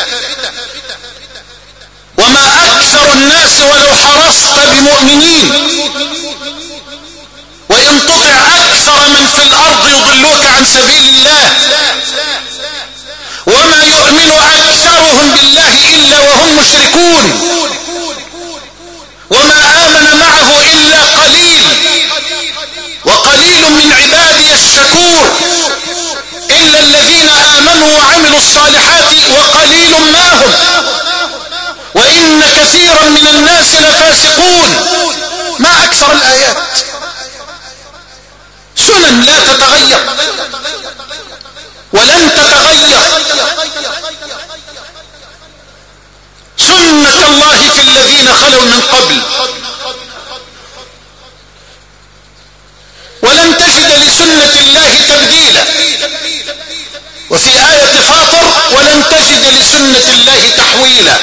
وما أكثر الناس ولو حرصت بمؤمنين، وإن تطع أكثر من في الأرض يضلوك عن سبيل الله، وما يؤمن أكثرهم بالله إلا وهم مشركون، وما آمن معه إلا قليل، وقليل من عبادي الشكور، إلا الذين آمنوا وعملوا الصالحات وقليل ما هم، وإن كثيرا من الناس لفاسقون. ما أكثر الآيات، سنن لا تتغير ولن تتغير، سنة الله في الذين خلوا من قبل، ولن تجد لسنة الله تبديلا. وفي آية فاطر ولن تجد لسنة الله تحويلا.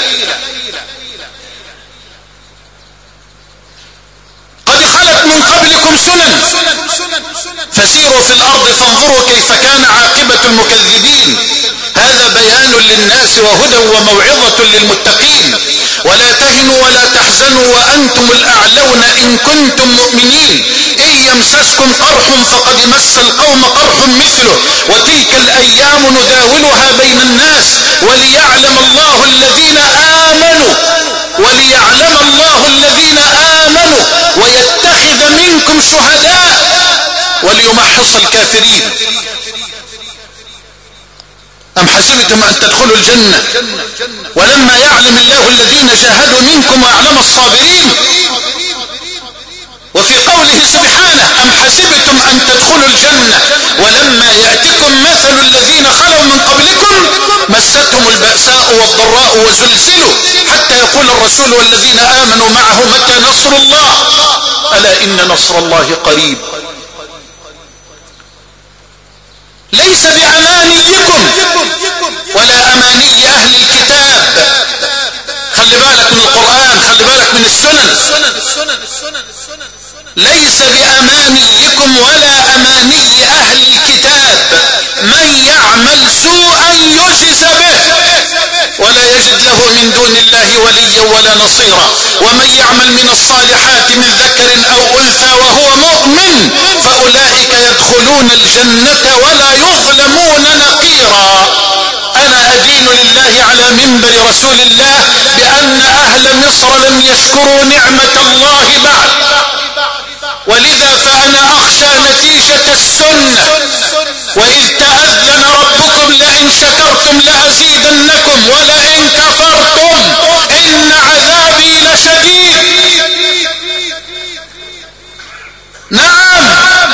قد خلت من قبلكم سنن فسيروا في الأرض فانظروا كيف كان عاقبة المكذبين. هذا بيان للناس وهدى وموعظة للمتقين. ولا تهنوا ولا تحزنوا وأنتم الأعلون إن كنتم مؤمنين. إن يمسسكم قرح فقد مس القوم قرح مثله وتلك الأيام نداولها بين الناس وليعلم الله الذين آمنوا وليعلم الله الذين آمنوا ويتخذ منكم شهداء وليمحص الكافرين. أم حسبتم أن تدخلوا الجنة ولما يعلم الله الذين جاهدوا منكم ويعلم الصابرين. وفي قوله سبحانه أم حسبتم أن تدخلوا الجنة ولما يأتكم مثل الذين خلوا من قبلكم مستهم البأساء والضراء وزلزلوا حتى يقول الرسول والذين آمنوا معه متى نصر الله ألا إن نصر الله قريب. ليس بأمانيكم ولا أماني أهل الكتاب. خلي بالك من القرآن، خلي بالك من السنن. ليس بأمانيكم ولا أماني أهل الكتاب من يعمل سوءا يجز به ولا يجد له من دون الله وليا ولا نصيرا ومن يعمل من الصالحات من ذكر أو أنثى وهو مؤمن فأولئك يدخلون الجنة ولا يظلمون نقيرا. أنا أدين لله على منبر رسول الله بأن أهل مصر لم يشكروا نعمة الله بعد، ولذا فأنا أخشى نتيجة السنة. وإذ تأذن ربكم لئن شكرتم لأزيدنكم ولئن كفرتم إن عذابي لشديد. نعم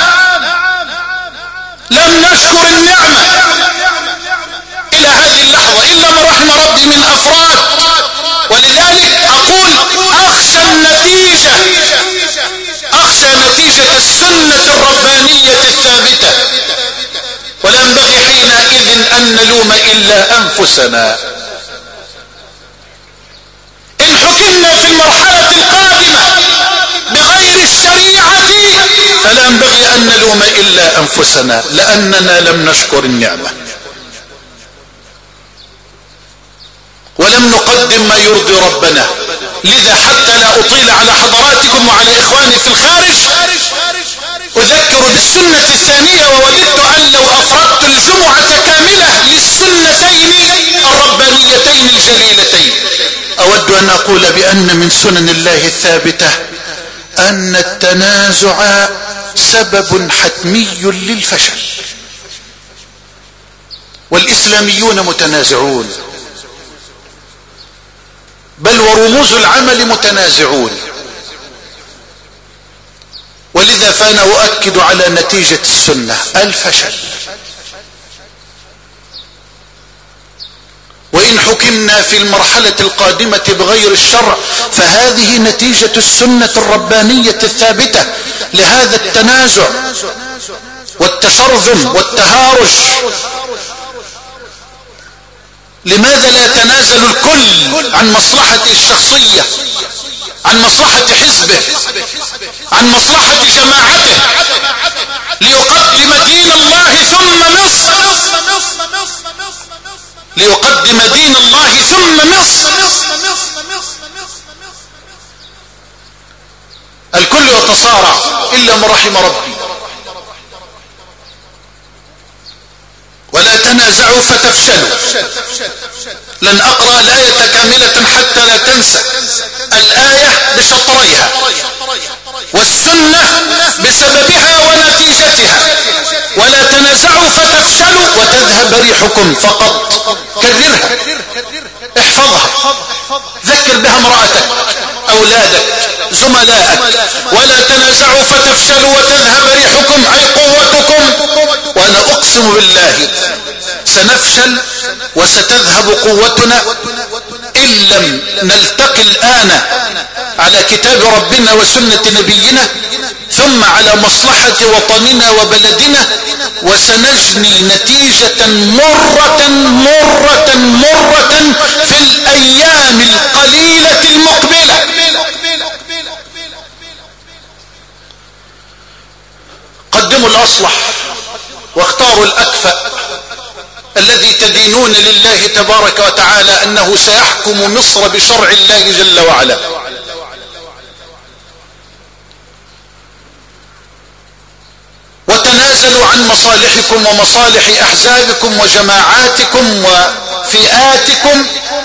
لم نشكر النعمة إلى هذه اللحظة إلا من رحم ربي من أفراد. ولذلك أقول أخشى النتيجة، أخشى نتيجة السنة الربانية الثابتة. ولا ينبغي حينئذ أن نلوم إلا أنفسنا. إن حكمنا في المرحلة القادمة بغير الشريعة فلا ينبغي أن نلوم إلا أنفسنا لأننا لم نشكر النعمة ولم نقدم ما يرضي ربنا. لذا حتى لا أطيل على حضراتكم وعلى إخواني في الخارج أذكر بالسنة الثانية. ووددت أن لو أفردت الجمعة كاملة للسنتين الربانيتين الجليلتين. أود أن أقول بأن من سنن الله الثابتة أن التنازع سبب حتمي للفشل، والإسلاميون متنازعون، بل ورموز العمل متنازعون. ولذا فأنا أؤكد على نتيجة السنة الفشل. وإن حكمنا في المرحلة القادمة بغير الشرع فهذه نتيجة السنة الربانية الثابتة لهذا التنازع والتشرذم والتهارج. لماذا لا يتنازل الكل عن مصلحته الشخصية، عن مصلحة حزبه، عن مصلحة جماعته، ليقدم دين الله ثم مصر، ليقدم دين الله ثم مصر. الكل يتصارع إلا من رحم ربي. ولا تنازعوا فتفشلوا. لن أقرأ الآية كاملة حتى لا تنسى. الآية بشطريها والسنة بسببها ونتيجتها. ولا تنازعوا فتفشلوا وتذهب ريحكم. فقط كررها، احفظها، ذكر بها امرأتك، أولادك، زملائك. ولا تنازعوا فتفشلوا وتذهب ريحكم أي قوتكم. وأنا أقسم بالله سنفشل وستذهب قوتنا إن لم نلتقي الآن على كتاب ربنا وسنة نبينا ثم على مصلحة وطننا وبلدنا، وسنجني نتيجة مرة مرة مرة في الأيام القليلة المقبلة. قدموا الأصلح واختاروا الأكفأ الذي تدينون لله تبارك وتعالى أنه سيحكم مصر بشرع الله جل وعلا. وتنازلوا عن مصالحكم ومصالح أحزابكم وجماعاتكم وفئاتكم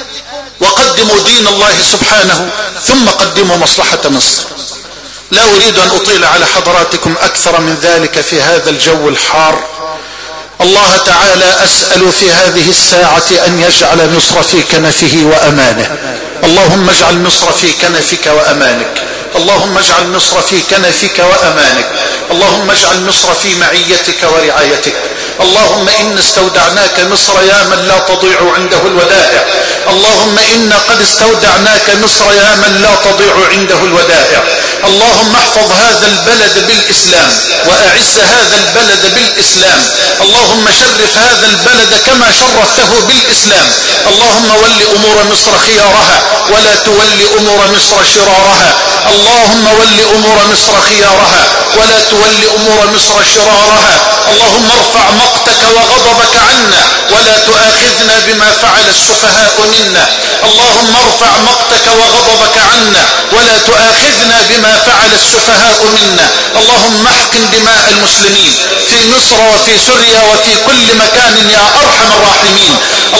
وقدموا دين الله سبحانه ثم قدموا مصلحة مصر. لا أريد أن أطيل على حضراتكم أكثر من ذلك في هذا الجو الحار. الله تعالى أسأل في هذه الساعة أن يجعل مصر في كنفه وأمانه. اللهم اجعل مصر في كنفك وأمانك. اللهم اجعل مصر في كنفك وأمانك. اللهم اجعل مصر في معيتك ورعايتك. اللهم إن استودعناك مصر يا من لا تضيع عنده الودائع. اللهم إن قد استودعناك مصر يا من لا تضيع عنده الودائع. اللهم احفظ هذا البلد بالإسلام وأعز هذا البلد بالإسلام. اللهم شرف هذا البلد كما شرفته بالإسلام. اللهم ول أمور مصر خيارها ولا تول أمور مصر شرارها. اللهم ول أمور مصر خيارها ولا تول أمور مصر شرارها. اللهم ارفع مقتك وغضبك عنا ولا تؤاخذنا بما فعل السفهاء منا. اللهم ارفع مقتك وغضبك عنا ولا تؤاخذنا بما فعل السفهاء منا. اللهم احقن دماء المسلمين في مصر وفي سوريا وفي كل مكان يا أرحم الراحمين.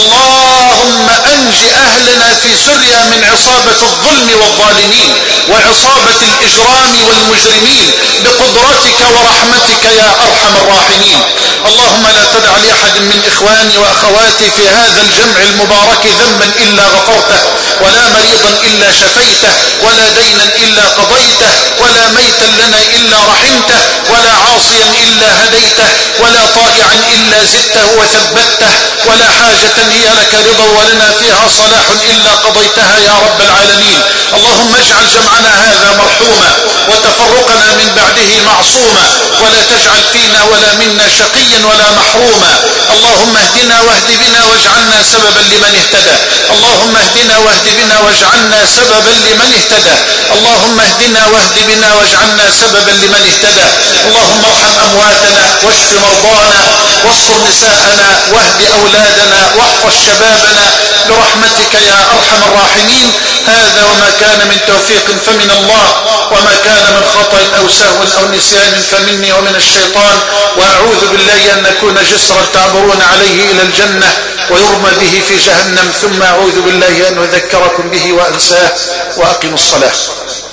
اللهم أنج أهلنا في سوريا من عصابة الظلم والظالمين وعصابة الإجرام والمجرمين بقدرتك ورحمتك يا أرحم الراحمين. اللهم لا تدع لأحد من إخواني وأخواتي في هذا الجمع المبارك ذنبا إلا غفرته، ولا مريضا إلا شفيته، ولا دينا إلا قضيته، ولا ميتا لنا إلا رحمته، ولا عاصيا إلا هديته، ولا طائعا إلا زدته وثبته، ولا حاجة هي لك رضا ولنا فيها صلاح إلا قضيتها يا رب العالمين. اللهم اجعل جمعنا هذا مرحوما وتفرقنا من بعده معصوما، ولا تجعل فينا ولا منا شقيا ولا محروما. اللهم اهدنا واهد بنا واجعلنا سببا لمن اهتدى. اللهم اهدنا واهد بنا واجعلنا سببا لمن اهتدى. اللهم اهدنا واهد بنا واجعلنا سببا لمن اهتدى. اللهم ارحم أمواتنا واشف مرضانا واستر نساءنا واهد أولادنا واحفظ شبابنا برحمتك يا أرحم الراحمين. هذا وما كان من توفيق فمن الله، وما كان من خطأ أو سهو أو نسيان فمني ومن الشيطان. وأعوذ بالله أن نكون جسرا تعبرون عليه إلى الجنة ويرمى به في جهنم، ثم أعوذ بالله أن أذكركم به وأنساه. وأقم الصلاة.